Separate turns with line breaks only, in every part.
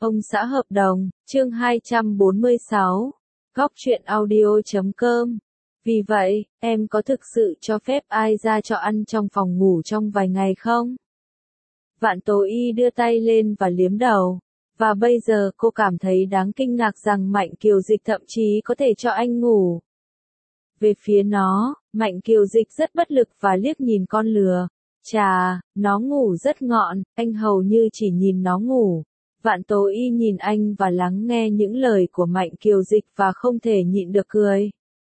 Ông xã hợp đồng, chương 246, góc truyện audio.com. Vì vậy, em có thực sự cho phép ai ra cho ăn trong phòng ngủ trong vài ngày không? Vạn Tố Y đưa tay lên và liếm đầu. Và bây giờ cô cảm thấy đáng kinh ngạc rằng Mạnh Kiều Dịch thậm chí có thể cho anh ngủ. Về phía nó, Mạnh Kiều Dịch rất bất lực và liếc nhìn con lừa. Chà, nó ngủ rất ngọn, anh hầu như chỉ nhìn nó ngủ. Vạn Tố Y nhìn anh và lắng nghe những lời của Mạnh Kiều Dịch và không thể nhịn được cười.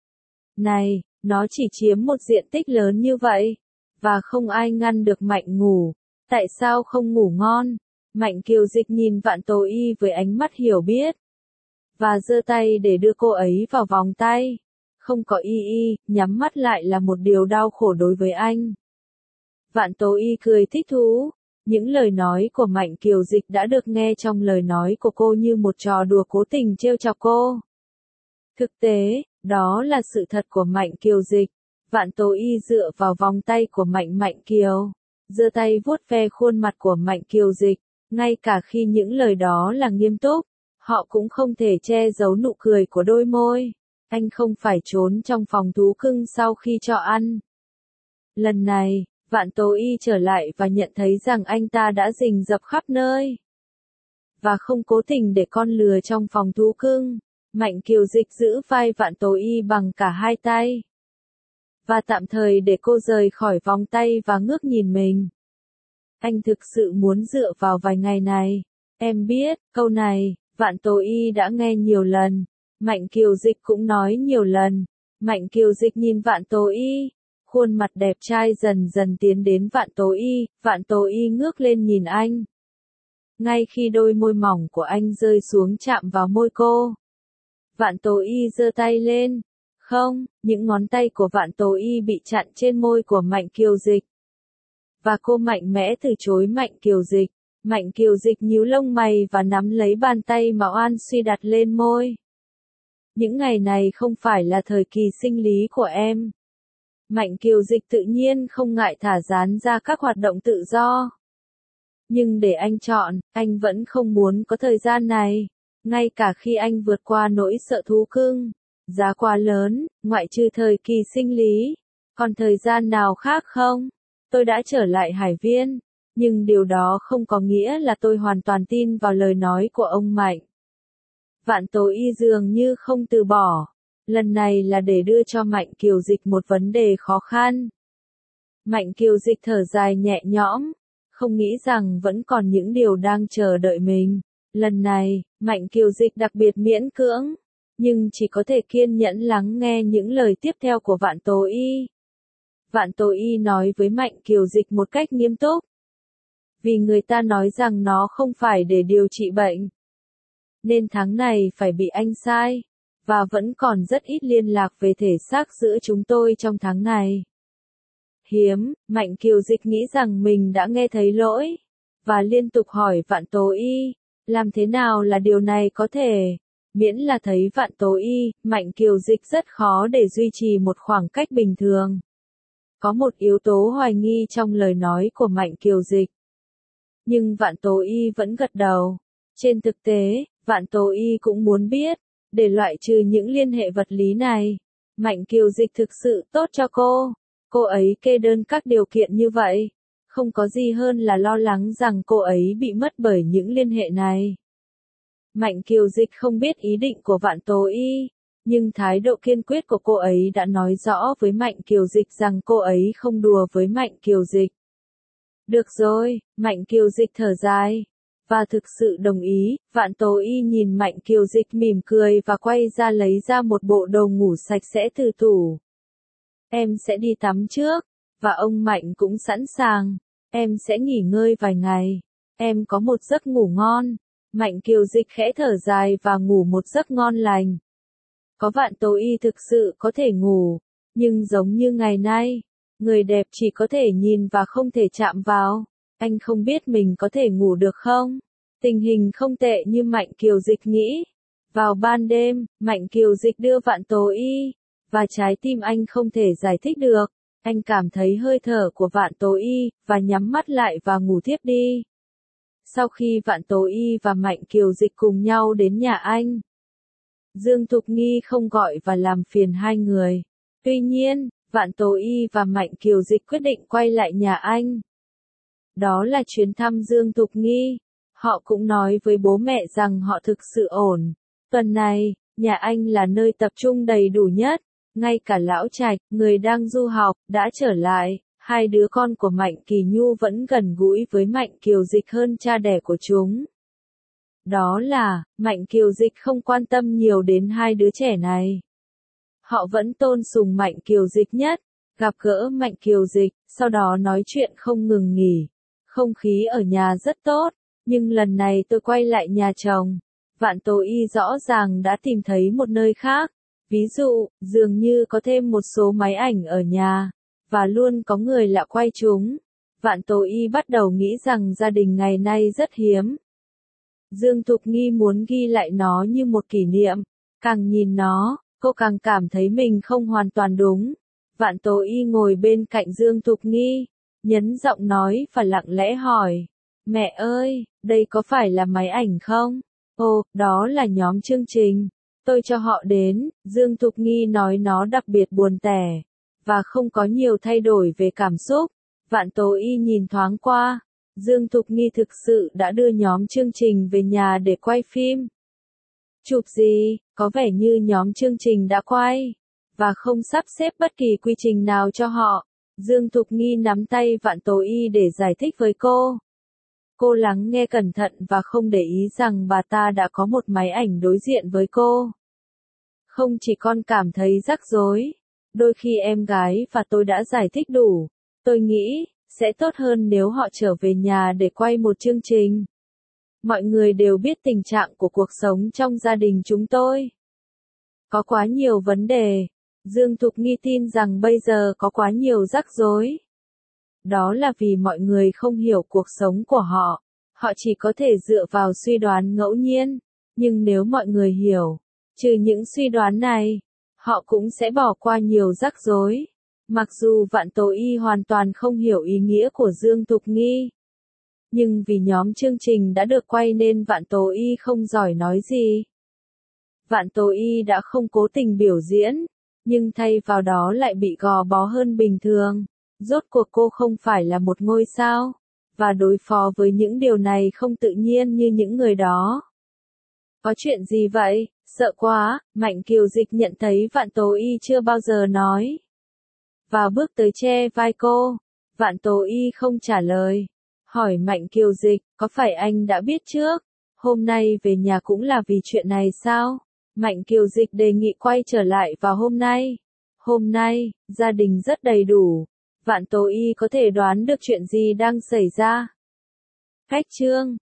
Này, nó chỉ chiếm một diện tích lớn như vậy, và không ai ngăn được Mạnh ngủ. Tại sao không ngủ ngon? Mạnh Kiều Dịch nhìn Vạn Tố Y với ánh mắt hiểu biết, và giơ tay để đưa cô ấy vào vòng tay. Không có y, nhắm mắt lại là một điều đau khổ đối với anh. Vạn Tố Y cười thích thú. Những lời nói của Mạnh Kiều Dịch đã được nghe trong lời nói của cô như một trò đùa cố tình trêu chọc cô. Thực tế, đó là sự thật của Mạnh Kiều Dịch. Vạn Tố Y dựa vào vòng tay của Mạnh Kiều, giơ tay vuốt ve khuôn mặt của Mạnh Kiều Dịch, ngay cả khi những lời đó là nghiêm túc, họ cũng không thể che giấu nụ cười của đôi môi. Anh không phải trốn trong phòng thú cưng sau khi cho ăn. Lần này, Vạn Tố Y trở lại và nhận thấy rằng anh ta đã rình rập khắp nơi. Và không cố tình để con lừa trong phòng thú cưng. Mạnh Kiều Dịch giữ vai Vạn Tố Y bằng cả hai tay. Và tạm thời để cô rời khỏi vòng tay và ngước nhìn mình. Anh thực sự muốn dựa vào vài ngày này. Em biết, câu này, Vạn Tố Y đã nghe nhiều lần. Mạnh Kiều Dịch cũng nói nhiều lần. Mạnh Kiều Dịch nhìn Vạn Tố Y. Khuôn mặt đẹp trai dần dần tiến đến Vạn Tố Y ngước lên nhìn anh. Ngay khi đôi môi mỏng của anh rơi xuống chạm vào môi cô, Vạn Tố Y giơ tay lên. Không, những ngón tay của Vạn Tố Y bị chặn trên môi của Mạnh Kiều Dịch. Và cô mạnh mẽ từ chối Mạnh Kiều Dịch. Mạnh Kiều Dịch nhíu lông mày và nắm lấy bàn tay mà Oan Suy đặt lên môi. Những ngày này không phải là thời kỳ sinh lý của em. Mạnh Kiều Dịch tự nhiên không ngại thả dán ra các hoạt động tự do. Nhưng để anh chọn, anh vẫn không muốn có thời gian này. Ngay cả khi anh vượt qua nỗi sợ thú cưng, giá quá lớn, ngoại trừ thời kỳ sinh lý. Còn thời gian nào khác không? Tôi đã trở lại Hải Viên. Nhưng điều đó không có nghĩa là tôi hoàn toàn tin vào lời nói của ông Mạnh. Vạn Tố Y dường như không từ bỏ. Lần này là để đưa cho Mạnh Kiều Dịch một vấn đề khó khăn. Mạnh Kiều Dịch thở dài nhẹ nhõm, không nghĩ rằng vẫn còn những điều đang chờ đợi mình. Lần này, Mạnh Kiều Dịch đặc biệt miễn cưỡng, nhưng chỉ có thể kiên nhẫn lắng nghe những lời tiếp theo của Vạn Tố Y. Vạn Tố Y nói với Mạnh Kiều Dịch một cách nghiêm túc. Vì người ta nói rằng nó không phải để điều trị bệnh, nên tháng này phải bị anh sai. Và vẫn còn rất ít liên lạc về thể xác giữa chúng tôi trong tháng này. Hiếm, Mạnh Kiều Dịch nghĩ rằng mình đã nghe thấy lỗi, và liên tục hỏi Vạn Tố Y, làm thế nào là điều này có thể? Miễn là thấy Vạn Tố Y, Mạnh Kiều Dịch rất khó để duy trì một khoảng cách bình thường. Có một yếu tố hoài nghi trong lời nói của Mạnh Kiều Dịch. Nhưng Vạn Tố Y vẫn gật đầu. Trên thực tế, Vạn Tố Y cũng muốn biết. Để loại trừ những liên hệ vật lý này, Mạnh Kiều Dịch thực sự tốt cho cô. Cô ấy kê đơn các điều kiện như vậy. Không có gì hơn là lo lắng rằng cô ấy bị mất bởi những liên hệ này. Mạnh Kiều Dịch không biết ý định của Vạn Tố Y, nhưng thái độ kiên quyết của cô ấy đã nói rõ với Mạnh Kiều Dịch rằng cô ấy không đùa với Mạnh Kiều Dịch. Được rồi, Mạnh Kiều Dịch thở dài. Và thực sự đồng ý. Vạn Tố Y nhìn Mạnh Kiều Dịch mỉm cười và quay ra lấy ra một bộ đồ ngủ sạch sẽ từ tủ. Em sẽ đi tắm trước, và ông Mạnh cũng sẵn sàng. Em sẽ nghỉ ngơi vài ngày. Em có một giấc ngủ ngon. Mạnh Kiều Dịch khẽ thở dài và ngủ một giấc ngon lành. Có Vạn Tố Y thực sự có thể ngủ, nhưng giống như ngày nay, người đẹp chỉ có thể nhìn và không thể chạm vào. Anh không biết mình có thể ngủ được không? Tình hình không tệ như Mạnh Kiều Dịch nghĩ. Vào ban đêm, Mạnh Kiều Dịch đưa Vạn Tố Y, và trái tim anh không thể giải thích được. Anh cảm thấy hơi thở của Vạn Tố Y, và nhắm mắt lại và ngủ thiếp đi. Sau khi Vạn Tố Y và Mạnh Kiều Dịch cùng nhau đến nhà anh, Dương Thục Nghi không gọi và làm phiền hai người. Tuy nhiên, Vạn Tố Y và Mạnh Kiều Dịch quyết định quay lại nhà anh. Đó là chuyến thăm Dương Thục Nghi. Họ cũng nói với bố mẹ rằng họ thực sự ổn. Tuần này, nhà anh là nơi tập trung đầy đủ nhất. Ngay cả Lão Trạch, người đang du học, đã trở lại. Hai đứa con của Mạnh Kỳ Nhu vẫn gần gũi với Mạnh Kiều Dịch hơn cha đẻ của chúng. Đó là, Mạnh Kiều Dịch không quan tâm nhiều đến hai đứa trẻ này. Họ vẫn tôn sùng Mạnh Kiều Dịch nhất. Gặp gỡ Mạnh Kiều Dịch, sau đó nói chuyện không ngừng nghỉ. Không khí ở nhà rất tốt, nhưng lần này tôi quay lại nhà chồng. Vạn Tố Y rõ ràng đã tìm thấy một nơi khác. Ví dụ, dường như có thêm một số máy ảnh ở nhà, và luôn có người lạ quay chúng. Vạn Tố Y bắt đầu nghĩ rằng gia đình ngày nay rất hiếm. Dương Thục Nghi muốn ghi lại nó như một kỷ niệm. Càng nhìn nó, cô càng cảm thấy mình không hoàn toàn đúng. Vạn Tố Y ngồi bên cạnh Dương Thục Nghi, nhấn giọng nói và lặng lẽ hỏi. Mẹ ơi, đây có phải là máy ảnh không? Ồ, đó là nhóm chương trình. Tôi cho họ đến, Dương Thục Nghi nói nó đặc biệt buồn tẻ, và không có nhiều thay đổi về cảm xúc. Vạn Tố Y nhìn thoáng qua. Dương Thục Nghi thực sự đã đưa nhóm chương trình về nhà để quay phim. Chụp gì, có vẻ như nhóm chương trình đã quay, và không sắp xếp bất kỳ quy trình nào cho họ. Dương Thục Nghi nắm tay Vạn Tố Y để giải thích với cô. Cô lắng nghe cẩn thận và không để ý rằng bà ta đã có một máy ảnh đối diện với cô. Không chỉ con cảm thấy rắc rối. Đôi khi em gái và tôi đã giải thích đủ. Tôi nghĩ, sẽ tốt hơn nếu họ trở về nhà để quay một chương trình. Mọi người đều biết tình trạng của cuộc sống trong gia đình chúng tôi. Có quá nhiều vấn đề. Dương Thục Nghi tin rằng bây giờ có quá nhiều rắc rối. Đó là vì mọi người không hiểu cuộc sống của họ. Họ chỉ có thể dựa vào suy đoán ngẫu nhiên. Nhưng nếu mọi người hiểu, trừ những suy đoán này, họ cũng sẽ bỏ qua nhiều rắc rối. Mặc dù Vạn Tố Y hoàn toàn không hiểu ý nghĩa của Dương Thục Nghi. Nhưng vì nhóm chương trình đã được quay nên Vạn Tố Y không giỏi nói gì. Vạn Tố Y đã không cố tình biểu diễn, nhưng thay vào đó lại bị gò bó hơn bình thường. Rốt cuộc cô không phải là một ngôi sao, và đối phó với những điều này không tự nhiên như những người đó. Có chuyện gì vậy? Sợ quá, Mạnh Kiều Dịch nhận thấy Vạn Tố Y chưa bao giờ nói. Và bước tới che vai cô. Vạn Tố Y không trả lời. Hỏi Mạnh Kiều Dịch, có phải anh đã biết trước? Hôm nay về nhà cũng là vì chuyện này sao? Mạnh Kiều Dịch đề nghị quay trở lại vào hôm nay. Hôm nay, gia đình rất đầy đủ. Vạn Tố Y có thể đoán được chuyện gì đang xảy ra. Cách chương